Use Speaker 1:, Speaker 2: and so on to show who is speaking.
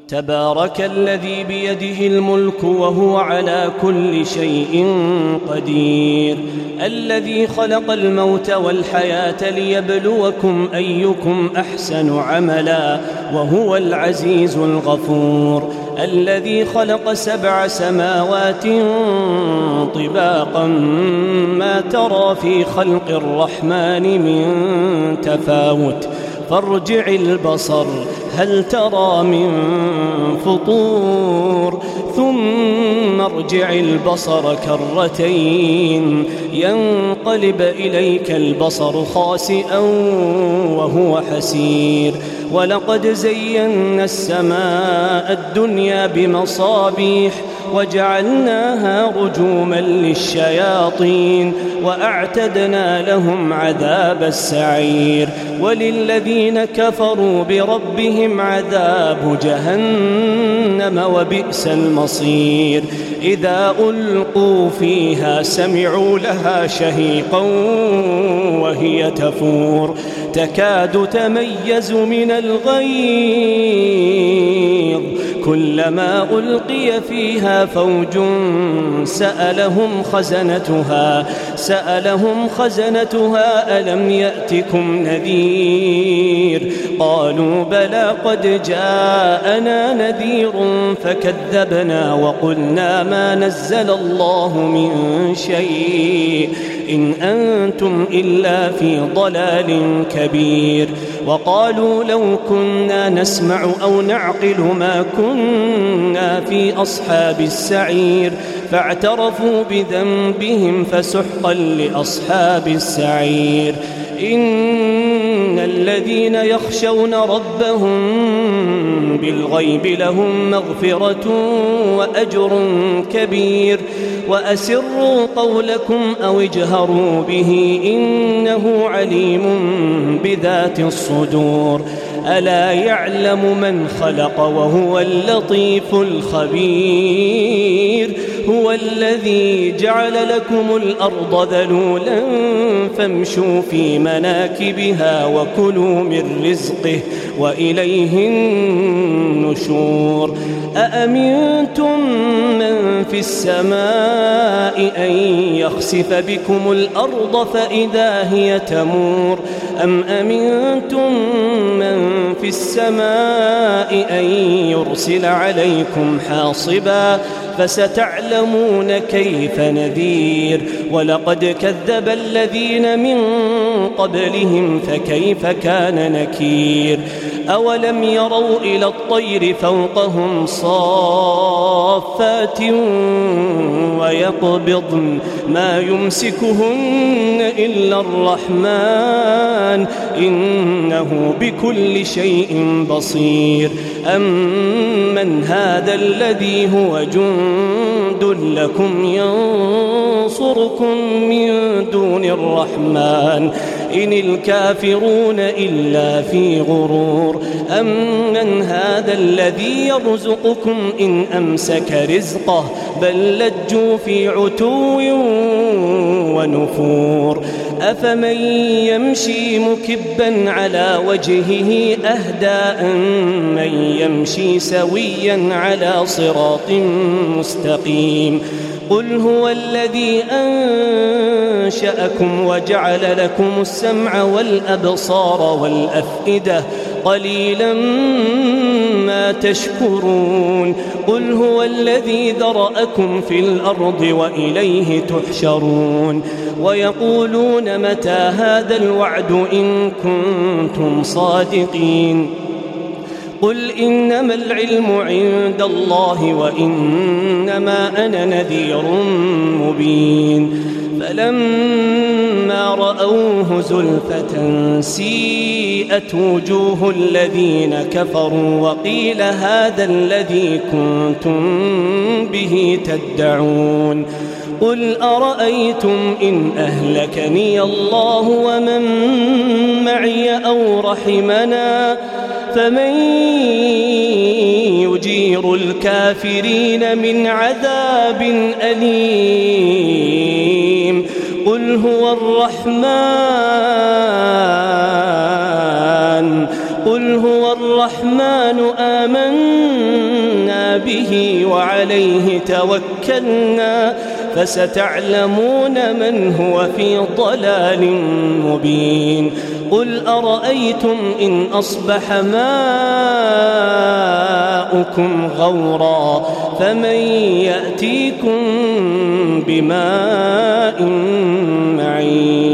Speaker 1: تبارك الذي بيده الملك وهو على كل شيء قدير الذي خلق الموت والحياة ليبلوكم أيكم أحسن عملا وهو العزيز الغفور الذي خلق 7 سماوات طباقا ما ترى في خلق الرحمن من تفاوت فارجع البصر هل ترى من فطور ثم ارجع البصر كرتين ينقلب إليك البصر خاسئا وهو حسير ولقد زينا السماء الدنيا بمصابيح وجعلناها رجوما للشياطين وأعتدنا لهم عذاب السعير وللذين كفروا بربهم عذاب جهنم وبئس المصير إذا ألقوا فيها سمعوا لها شهيقا وهي تفور تكاد تميز من الغيظ كلما ألقي فيها فوج سألهم خزنتها ألم يأتكم نذير قالوا بلى قد جاءنا نذير فكذبنا وقلنا ما نزل الله من شيء إن أنتم إلا في ضلال كبير وقالوا لو كنا نسمع أو نعقل ما كنا في أصحاب السعير فاعترفوا بذنبهم فسحقا لأصحاب السعير إن الذين يخشون ربهم بالغيب لهم مغفرة وأجر كبير وأسروا قولكم أو اجهروا به إنه عليم بذات الصدور ألا يعلم من خلق وهو اللطيف الخبير هو الذي جعل لكم الأرض ذلولا فامشوا في مناكبها وكلوا من رزقه وإليه النشور أأمنتم من في السماء أن يخسف بكم الأرض فإذا هي تمور أم أمنتم من في السماء أن يرسل عليكم حاصبا فستعلمون كيف نذير ولقد كذب الذين من قبلهم فكيف كان نكير أولم يروا إلى الطير فوقهم صافات ويقبضن ما يمسكهن إلا الرحمن إنه بكل شيء بصير أمن هذا الذي هو جند لكم ينصركم من دون الرحمن إن الكافرون إلا في غرور أمن هذا الذي يرزقكم إن أمسك رزقه بل لجوا في عتو ونفور أفمن يمشي مكبا على وجهه أهدى من يمشي سويا على صراط مستقيم قل هو الذي أنشأكم وجعل لكم السمع والأبصار والأفئدة قليلا ما تشكرون قل هو الذي ذرأكم في الأرض وإليه تحشرون ويقولون متى هذا الوعد إن كنتم صادقين قل إنما العلم عند الله وإنما أنا نذير مبين فلما رأوه زلفة سيئت وجوه الذين كفروا وقيل هذا الذي كنتم به تدعون قل أرأيتم إن أهلكني الله ومن معي أو رحمنا فمن يجير الكافرين من عذاب أليم قل هو الرحمن آمنت به وعليه توكلنا فستعلمون من هو في ضلال مبين قل أرأيتم إن أصبح ماؤكم غورا فمن يأتيكم بماء معين